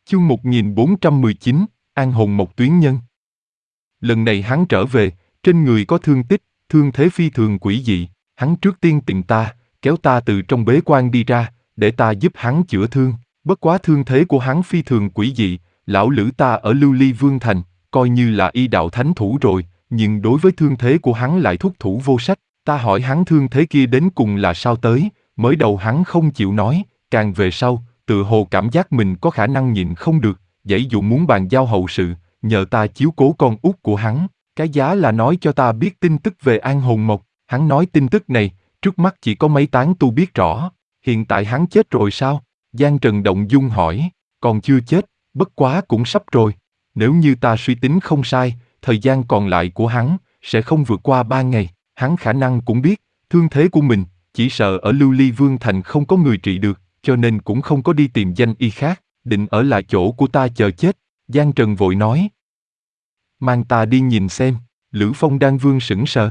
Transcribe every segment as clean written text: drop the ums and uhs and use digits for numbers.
Chương 1419, An hồn một tuyến nhân. Lần này hắn trở về, trên người có thương tích, thương thế phi thường quỷ dị. Hắn trước tiên tìm ta, kéo ta từ trong bế quan đi ra, để ta giúp hắn chữa thương. Bất quá thương thế của hắn phi thường quỷ dị, lão lữ ta ở Lưu Ly Vương Thành, coi như là y đạo thánh thủ rồi, nhưng đối với thương thế của hắn lại thúc thủ vô sách. Ta hỏi hắn thương thế kia đến cùng là sao tới, mới đầu hắn không chịu nói, càng về sau, tự hồ cảm giác mình có khả năng nhịn không được, giãy dụ muốn bàn giao hậu sự, nhờ ta chiếu cố con út của hắn. Cái giá là nói cho ta biết tin tức về An hồn mộc. Hắn nói tin tức này, trước mắt chỉ có mấy tán tu biết rõ. Hiện tại hắn chết rồi sao? Giang Trần động dung hỏi. Còn chưa chết, bất quá cũng sắp rồi. Nếu như ta suy tính không sai, thời gian còn lại của hắn sẽ không vượt qua 3 ngày. Hắn khả năng cũng biết, thương thế của mình, chỉ sợ ở Lưu Ly Vương Thành không có người trị được, cho nên cũng không có đi tìm danh y khác, định ở lại chỗ của ta chờ chết. Giang Trần vội nói. Mang ta đi nhìn xem. Lữ Phong Đan Vương sững sờ.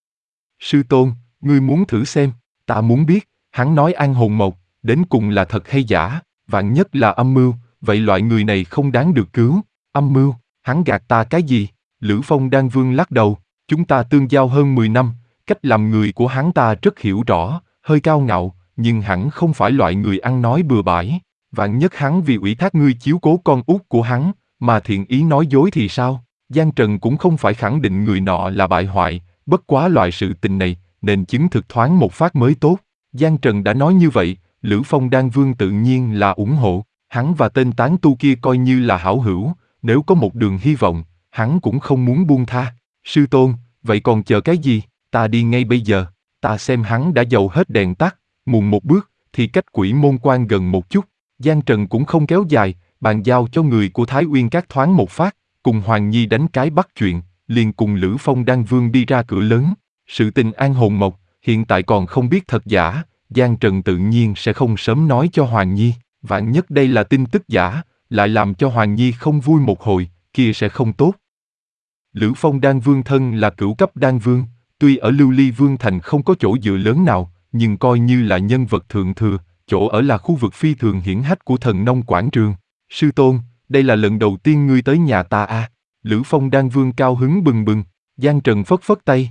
Sư tôn, ngươi muốn thử xem, ta muốn biết, hắn nói An hồn mộc, đến cùng là thật hay giả, vạn nhất là âm mưu, vậy loại người này không đáng được cứu. Âm mưu, hắn gạt ta cái gì? Lữ Phong Đan Vương lắc đầu, chúng ta tương giao hơn 10 năm, cách làm người của hắn ta rất hiểu rõ, hơi cao ngạo, nhưng hẳn không phải loại người ăn nói bừa bãi. Vạn nhất hắn vì ủy thác ngươi chiếu cố con út của hắn, mà thiện ý nói dối thì sao? Giang Trần cũng không phải khẳng định người nọ là bại hoại, bất quá loại sự tình này, nên chứng thực thoáng một phát mới tốt. Giang Trần đã nói như vậy, Lữ Phong Đan Vương tự nhiên là ủng hộ, hắn và tên tán tu kia coi như là hảo hữu, nếu có một đường hy vọng, hắn cũng không muốn buông tha. Sư tôn, vậy còn chờ cái gì, ta đi ngay bây giờ. Ta xem hắn đã dầu hết đèn tắt, muộn một bước, thì cách Quỷ Môn Quan gần một chút. Giang Trần cũng không kéo dài, bàn giao cho người của Thái Uyên Các thoáng một phát, cùng Hoàng Nhi đánh cái bắt chuyện, liền cùng Lữ Phong Đan Vương đi ra cửa lớn. Sự tình An hồn mộc, hiện tại còn không biết thật giả, Giang Trần tự nhiên sẽ không sớm nói cho Hoàng Nhi, vạn nhất đây là tin tức giả, lại làm cho Hoàng Nhi không vui một hồi, kia sẽ không tốt. Lữ Phong Đan Vương thân là cửu cấp đan vương, tuy ở Lưu Ly Vương Thành không có chỗ dựa lớn nào, nhưng coi như là nhân vật thượng thừa, chỗ ở là khu vực phi thường hiển hách của Thần Nông Quảng Trường. Sư tôn, đây là lần đầu tiên ngươi tới nhà ta à? Lữ Phong Đan Vương cao hứng bừng bừng. Giang Trần phất phất tay.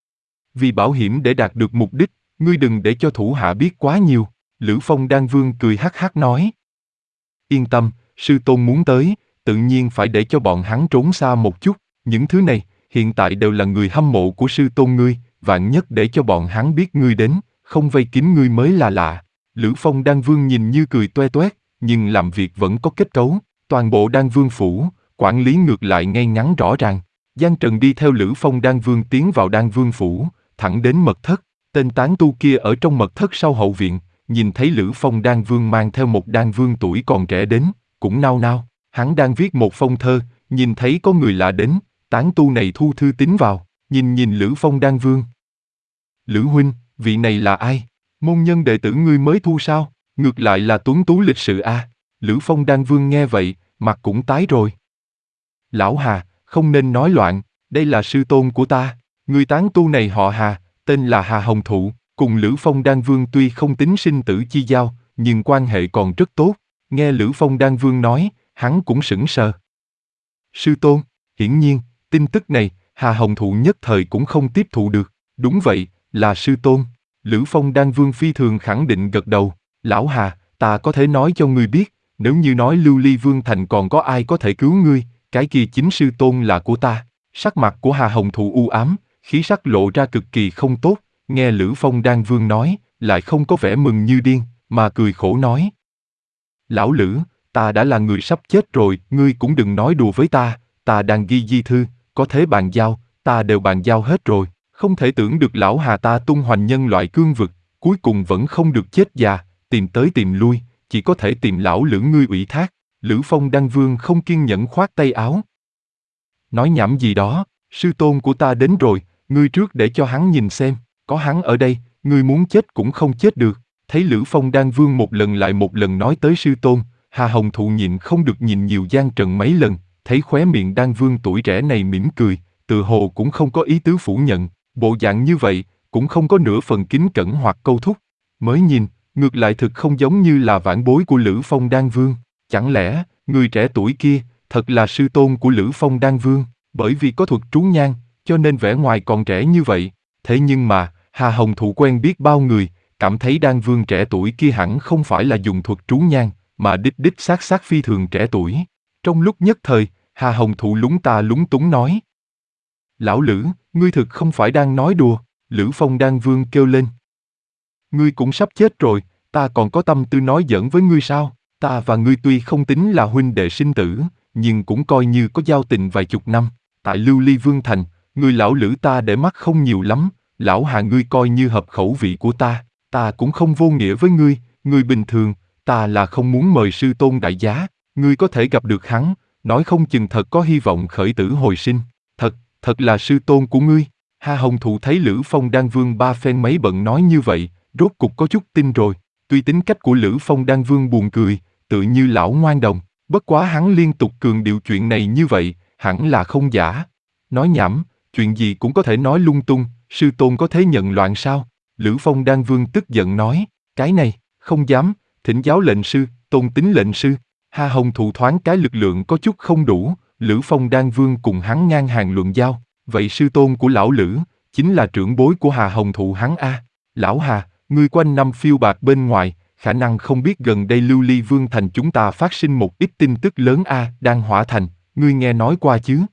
Vì bảo hiểm để đạt được mục đích, ngươi đừng để cho thủ hạ biết quá nhiều. Lữ Phong Đan Vương cười hắc hắc nói. Yên tâm, sư tôn muốn tới, tự nhiên phải để cho bọn hắn trốn xa một chút. Những thứ này, hiện tại đều là người hâm mộ của sư tôn ngươi, vạn nhất để cho bọn hắn biết ngươi đến, không vây kín ngươi mới là lạ. Lữ Phong Đan Vương nhìn như cười toe toét, nhưng làm việc vẫn có kết cấu. Toàn bộ Đan Vương phủ, quản lý ngược lại ngay ngắn rõ ràng. Giang Trần đi theo Lữ Phong Đan Vương tiến vào Đan Vương phủ, thẳng đến mật thất. Tên tán tu kia ở trong mật thất sau hậu viện, nhìn thấy Lữ Phong Đan Vương mang theo một Đan Vương tuổi còn trẻ đến, cũng nao nao. Hắn đang viết một phong thơ, nhìn thấy có người lạ đến, tán tu này thu thư tín vào, nhìn Lữ Phong Đan Vương. Lữ huynh, vị này là ai? Môn nhân đệ tử ngươi mới thu sao? Ngược lại là tuấn tú lịch sự a. Lữ Phong Đan Vương nghe vậy, mặt cũng tái rồi. Lão Hà, không nên nói loạn, đây là sư tôn của ta. Người tán tu này họ Hà, tên là Hà Hồng Thụ, cùng Lữ Phong Đan Vương tuy không tính sinh tử chi giao, nhưng quan hệ còn rất tốt. Nghe Lữ Phong Đan Vương nói, hắn cũng sững sờ. Sư tôn, hiển nhiên, tin tức này, Hà Hồng Thụ nhất thời cũng không tiếp thụ được. Đúng vậy, là sư tôn. Lữ Phong Đan Vương phi thường khẳng định gật đầu. Lão Hà, ta có thể nói cho ngươi biết, nếu như nói Lưu Ly Vương Thành còn có ai có thể cứu ngươi, cái kia chính sư tôn là của ta. Sắc mặt của Hà Hồng Thụ u ám, khí sắc lộ ra cực kỳ không tốt, nghe Lữ Phong Đan Vương nói, lại không có vẻ mừng như điên, mà cười khổ nói. Lão Lữ, ta đã là người sắp chết rồi, ngươi cũng đừng nói đùa với ta đang ghi di thư, có thế bàn giao, ta đều bàn giao hết rồi. Không thể tưởng được lão Hà ta tung hoành nhân loại cương vực, cuối cùng vẫn không được chết già, tìm tới tìm lui, chỉ có thể tìm lão Lữ ngươi ủy thác. Lữ Phong Đan Vương không kiên nhẫn khoát tay áo. Nói nhảm gì đó, sư tôn của ta đến rồi, ngươi trước để cho hắn nhìn xem, có hắn ở đây, ngươi muốn chết cũng không chết được. Thấy Lữ Phong Đan Vương một lần lại một lần nói tới sư tôn, Hà Hồng Thụ nhịn không được nhìn nhiều Giang Trần mấy lần, thấy khóe miệng Đan Vương tuổi trẻ này mỉm cười, tự hồ cũng không có ý tứ phủ nhận, bộ dạng như vậy, cũng không có nửa phần kính cẩn hoặc câu thúc. Mới nhìn, ngược lại thực không giống như là vãn bối của Lữ Phong Đan Vương. Chẳng lẽ, người trẻ tuổi kia, thật là sư tôn của Lữ Phong Đan Vương, bởi vì có thuật trú nhang, cho nên vẻ ngoài còn trẻ như vậy. Thế nhưng mà, Hà Hồng Thụ quen biết bao người, cảm thấy Đan Vương trẻ tuổi kia hẳn không phải là dùng thuật trú nhang, mà đích đích xác phi thường trẻ tuổi. Trong lúc nhất thời, Hà Hồng Thụ lúng ta lúng túng nói. Lão Lữ, ngươi thực không phải đang nói đùa, Lữ Phong Đan Vương kêu lên. Ngươi cũng sắp chết rồi, ta còn có tâm tư nói giỡn với ngươi sao? Ta và ngươi tuy không tính là huynh đệ sinh tử, nhưng cũng coi như có giao tình vài chục năm. Tại Lưu Ly Vương Thành, ngươi lão Lữ ta để mắt không nhiều lắm, lão Hà ngươi coi như hợp khẩu vị của ta cũng không vô nghĩa với ngươi bình thường, ta là không muốn mời sư tôn đại giá, ngươi có thể gặp được hắn, nói không chừng thật có hy vọng khởi tử hồi sinh. Thật là sư tôn của ngươi. Hà Hồng Thụ thấy Lữ Phong Đan Vương ba phen mấy bận nói như vậy, rốt cục có chút tin rồi. Tuy tính cách của Lữ Phong Đan Vương buồn cười, tự như lão ngoan đồng, bất quá hắn liên tục cường điệu chuyện này như vậy, hẳn là không giả. Nói nhảm, chuyện gì cũng có thể nói lung tung, sư tôn có thể nhận loạn sao? Lữ Phong Đan Vương tức giận nói, cái này, không dám, thỉnh giáo lệnh sư, tôn tính lệnh sư. Hà Hồng Thụ thoáng cái lực lượng có chút không đủ, Lữ Phong Đan Vương cùng hắn ngang hàng luận giao, vậy sư tôn của lão Lữ, chính là trưởng bối của Hà Hồng Thụ hắn a. Lão Hà, ngươi quanh năm phiêu bạt bên ngoài, khả năng không biết gần đây Lưu Ly Vương Thành chúng ta phát sinh một ít tin tức lớn a. Đan Hỏa Thành, ngươi nghe nói qua chứ?